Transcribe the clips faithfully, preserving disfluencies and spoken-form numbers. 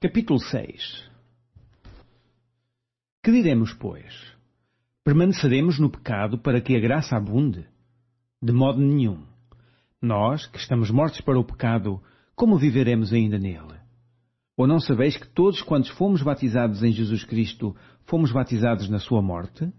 Capítulo seis. Que diremos, pois? Permaneceremos no pecado para que a graça abunde? De modo nenhum. Nós, que estamos mortos para o pecado, como viveremos ainda nele? Ou não sabeis que todos quantos fomos batizados em Jesus Cristo, fomos batizados na sua morte?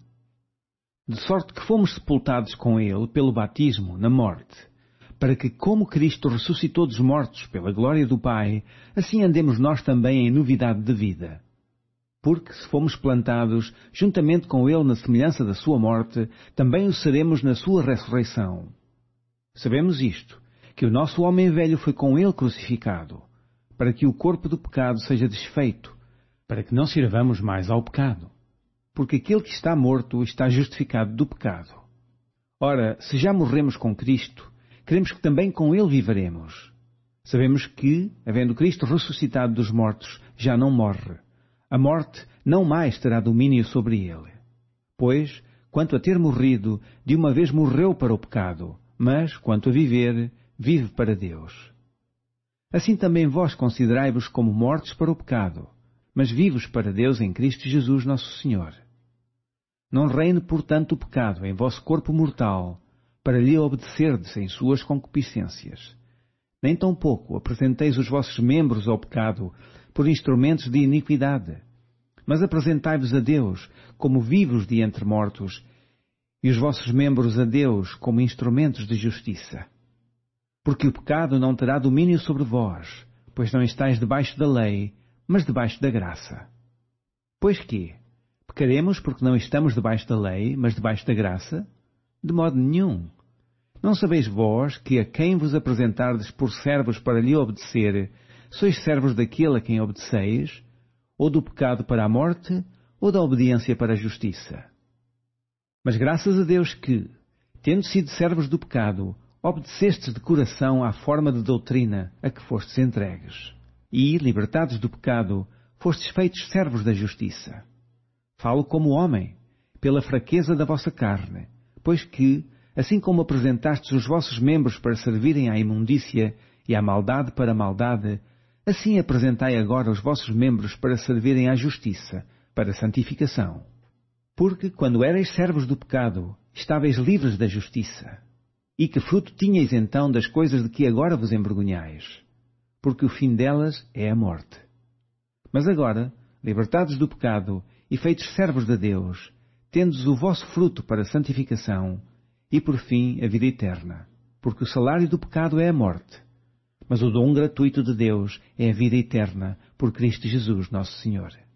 De sorte que fomos sepultados com ele pelo batismo na morte, para que, como Cristo ressuscitou dos mortos pela glória do Pai, assim andemos nós também em novidade de vida. Porque, se fomos plantados juntamente com ele na semelhança da sua morte, também o seremos na sua ressurreição. Sabemos isto, que o nosso homem velho foi com ele crucificado, para que o corpo do pecado seja desfeito, para que não sirvamos mais ao pecado. Porque aquele que está morto está justificado do pecado. Ora, se já morremos com Cristo, queremos que também com ele viveremos. Sabemos que, havendo Cristo ressuscitado dos mortos, já não morre. A morte não mais terá domínio sobre ele. Pois, quanto a ter morrido, de uma vez morreu para o pecado, mas, quanto a viver, vive para Deus. Assim também vós considerai-vos como mortos para o pecado, mas vivos para Deus em Cristo Jesus nosso Senhor. Não reine, portanto, o pecado em vosso corpo mortal, para lhe obedecerdes em suas concupiscências. Nem tampouco apresenteis os vossos membros ao pecado por instrumentos de iniquidade, mas apresentai-vos a Deus como vivos de entre mortos, e os vossos membros a Deus como instrumentos de justiça. Porque o pecado não terá domínio sobre vós, pois não estáis debaixo da lei, mas debaixo da graça. Pois quê? Pecaremos porque não estamos debaixo da lei, mas debaixo da graça? De modo nenhum. Não sabeis vós que a quem vos apresentardes por servos para lhe obedecer, sois servos daquele a quem obedeceis, ou do pecado para a morte, ou da obediência para a justiça? Mas graças a Deus que, tendo sido servos do pecado, obedecestes de coração à forma de doutrina a que fostes entregues, e, libertados do pecado, fostes feitos servos da justiça. Falo como homem, pela fraqueza da vossa carne, pois que, assim como apresentastes os vossos membros para servirem à imundícia e à maldade para a maldade, assim apresentai agora os vossos membros para servirem à justiça, para a santificação. Porque, quando erais servos do pecado, estáveis livres da justiça. E que fruto tinhais então das coisas de que agora vos envergonhais? Porque o fim delas é a morte. Mas agora, libertados do pecado e feitos servos de Deus, tendes o vosso fruto para a santificação, e por fim a vida eterna. Porque o salário do pecado é a morte, mas o dom gratuito de Deus é a vida eterna por Cristo Jesus nosso Senhor.